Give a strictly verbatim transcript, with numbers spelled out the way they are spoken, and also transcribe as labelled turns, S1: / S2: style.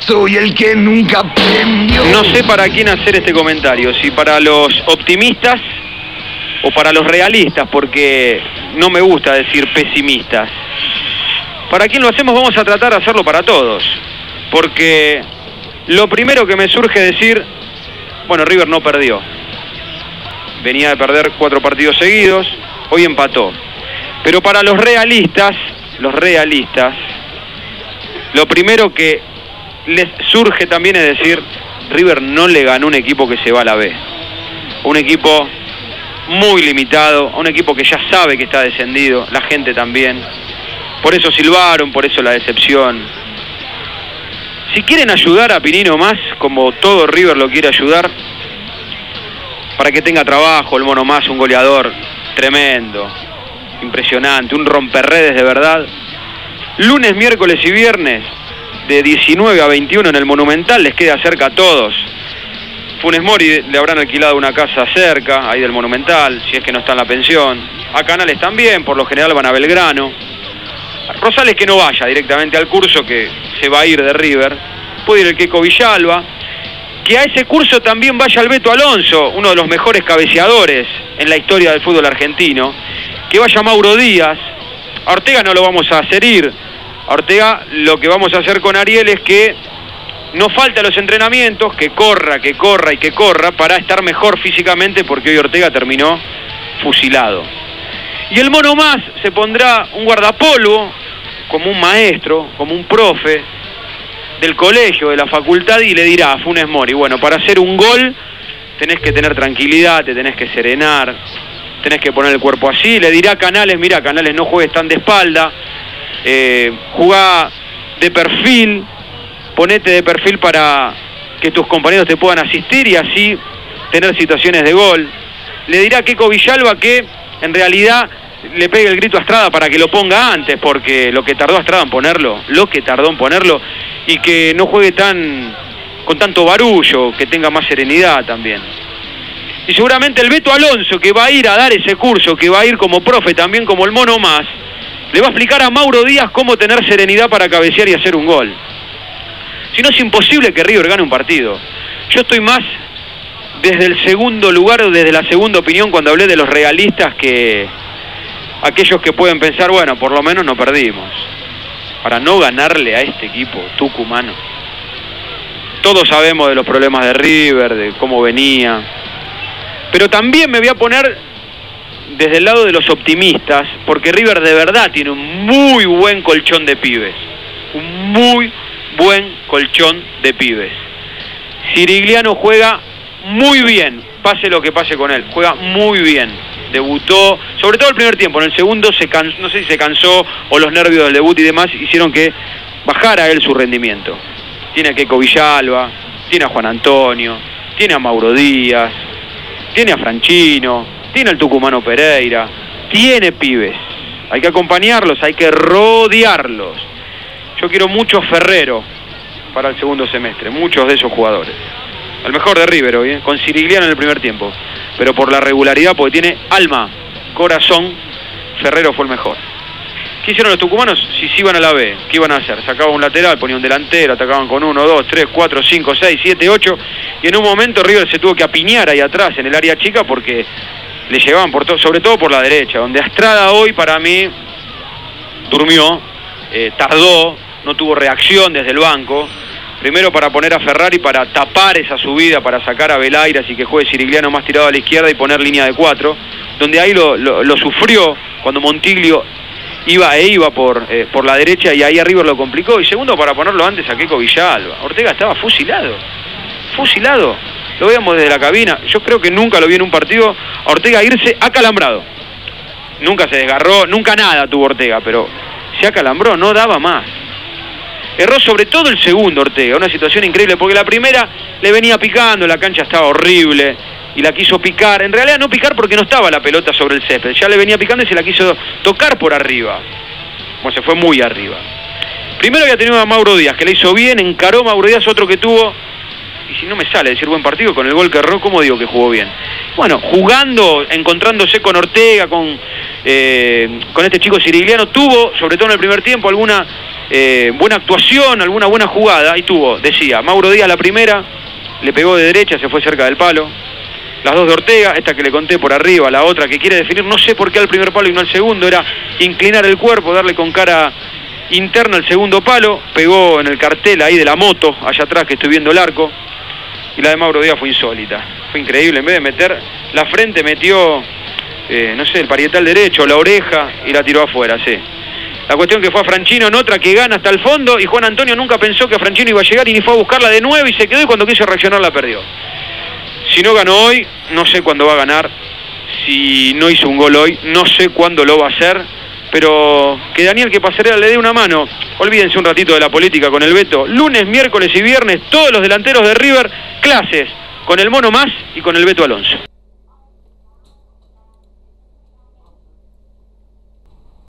S1: Soy el que nunca aprendió.
S2: No sé para quién hacer este comentario, si para los optimistas o para los realistas, porque no me gusta decir pesimistas. ¿Para quién lo hacemos? Vamos a tratar de hacerlo para todos, porque lo primero que me surge decir, bueno, River no perdió. Venía de perder cuatro partidos seguidos, hoy empató. Pero para los realistas, los realistas, lo primero que les surge también es decir, River no le ganó un equipo que se va a la B. Un equipo muy limitado, un equipo que ya sabe que está descendido, la gente también. Por eso silbaron, por eso la decepción. Si quieren ayudar a Pinino Más, como todo River lo quiere ayudar, para que tenga trabajo, el Mono Más, un goleador tremendo, impresionante, un romperredes de verdad. Lunes, miércoles y viernes, de diecinueve a veintiuno en el Monumental, les queda cerca a todos. Funes Mori le habrán alquilado una casa cerca, ahí del Monumental, si es que no está en la pensión. A Canales también, por lo general van a Belgrano. Rosales que no vaya directamente al curso, que se va a ir de River. Puede ir el Keco Villalba. Que a ese curso también vaya el Beto Alonso, uno de los mejores cabeceadores en la historia del fútbol argentino. Que vaya Mauro Díaz. A Ortega no lo vamos a hacer ir. A Ortega lo que vamos a hacer con Ariel es que no falta los entrenamientos, que corra, que corra y que corra para estar mejor físicamente, porque hoy Ortega terminó fusilado. Y el Mono Más se pondrá un guardapolvo, como un maestro, como un profe del colegio, de la facultad, y le dirá a Funes Mori, bueno, para hacer un gol tenés que tener tranquilidad, te tenés que serenar, tenés que poner el cuerpo así. Le dirá a Canales, mira, Canales, no juegues tan de espalda, eh, jugá de perfil, ponete de perfil para que tus compañeros te puedan asistir y así tener situaciones de gol. Le dirá a Keco Villalba que en realidad le pegue el grito a Estrada para que lo ponga antes, porque lo que tardó Estrada en ponerlo, lo que tardó en ponerlo, y que no juegue tan con tanto barullo, que tenga más serenidad también. Y seguramente el Beto Alonso, que va a ir a dar ese curso, que va a ir como profe también como el Mono Más, le va a explicar a Mauro Díaz cómo tener serenidad para cabecear y hacer un gol. Si no, es imposible que River gane un partido. Yo estoy más desde el segundo lugar, o desde la segunda opinión, cuando hablé de los realistas, que aquellos que pueden pensar, bueno, por lo menos no perdimos. Para no ganarle a este equipo tucumano. Todos sabemos de los problemas de River, de cómo venía. Pero también me voy a poner desde el lado de los optimistas, porque River de verdad tiene un muy buen colchón de pibes. Un muy buen colchón de pibes. Sirigliano juega muy bien, pase lo que pase con él, juega muy bien. Debutó, sobre todo el primer tiempo, en el segundo se cansó, no sé si se cansó o los nervios del debut y demás hicieron que bajara él su rendimiento. Tiene a Keco Villalba, tiene a Juan Antonio, tiene a Mauro Díaz, tiene a Franchino, tiene al tucumano Pereira, tiene pibes. Hay que acompañarlos, hay que rodearlos. Yo quiero mucho Ferrero para el segundo semestre, muchos de esos jugadores. El mejor de River hoy, ¿eh? Con Sirigliano en el primer tiempo. Pero por la regularidad, porque tiene alma, corazón, Ferrero fue el mejor. ¿Qué hicieron los tucumanos? Si sí iban a la B, ¿qué iban a hacer? Sacaban un lateral, ponían un delantero, atacaban con uno, dos, tres, cuatro, cinco, seis, siete, ocho. Y en un momento River se tuvo que apiñar ahí atrás, en el área chica, porque le llegaban, por to sobre todo por la derecha, donde Estrada hoy, para mí, durmió, eh, tardó, no tuvo reacción desde el banco. Primero para poner a Ferrari, para tapar esa subida, para sacar a Velairas y que juegue Sirigliano más tirado a la izquierda y poner línea de cuatro, donde ahí lo, lo, lo sufrió cuando Montiglio iba e iba por, eh, por la derecha, y ahí a River lo complicó. Y segundo para ponerlo antes a Keco Villalba. Ortega estaba fusilado, fusilado. Lo veíamos desde la cabina. Yo creo que nunca lo vi en un partido a Ortega irse acalambrado. Nunca se desgarró, nunca nada tuvo Ortega, pero se acalambró, no daba más. Erró sobre todo el segundo Ortega, una situación increíble, porque la primera le venía picando, la cancha estaba horrible, y la quiso picar. En realidad no picar porque no estaba la pelota sobre el césped, ya le venía picando y se la quiso tocar por arriba. Bueno, se fue muy arriba. Primero había tenido a Mauro Díaz, que le hizo bien, encaró Mauro Díaz, otro que tuvo y si no me sale decir buen partido, con el gol que erró, ¿cómo digo que jugó bien? Bueno, jugando, encontrándose con Ortega, con, eh, con este chico Cirigliano, tuvo, sobre todo en el primer tiempo, alguna eh, buena actuación, alguna buena jugada, y tuvo, decía, Mauro Díaz la primera, le pegó de derecha, se fue cerca del palo. Las dos de Ortega, esta que le conté por arriba, la otra que quiere definir, no sé por qué al primer palo y no al segundo, era inclinar el cuerpo, darle con cara interna al segundo palo, pegó en el cartel ahí de la moto, allá atrás que estoy viendo el arco, y la de Mauro Díaz fue insólita, fue increíble, en vez de meter la frente metió, eh, no sé, el parietal derecho, la oreja, y la tiró afuera, sí. La cuestión que fue a Franchino en otra que gana hasta el fondo, y Juan Antonio nunca pensó que Franchino iba a llegar y ni fue a buscarla de nuevo y se quedó, y cuando quiso reaccionar la perdió. Si no ganó hoy, no sé cuándo va a ganar. Si no hizo un gol hoy, no sé cuándo lo va a hacer. Pero que Daniel que Pasarela le dé una mano. Olvídense un ratito de la política con el Beto. Lunes, miércoles y viernes, todos los delanteros de River, clases con el Mono Más y con el Beto Alonso.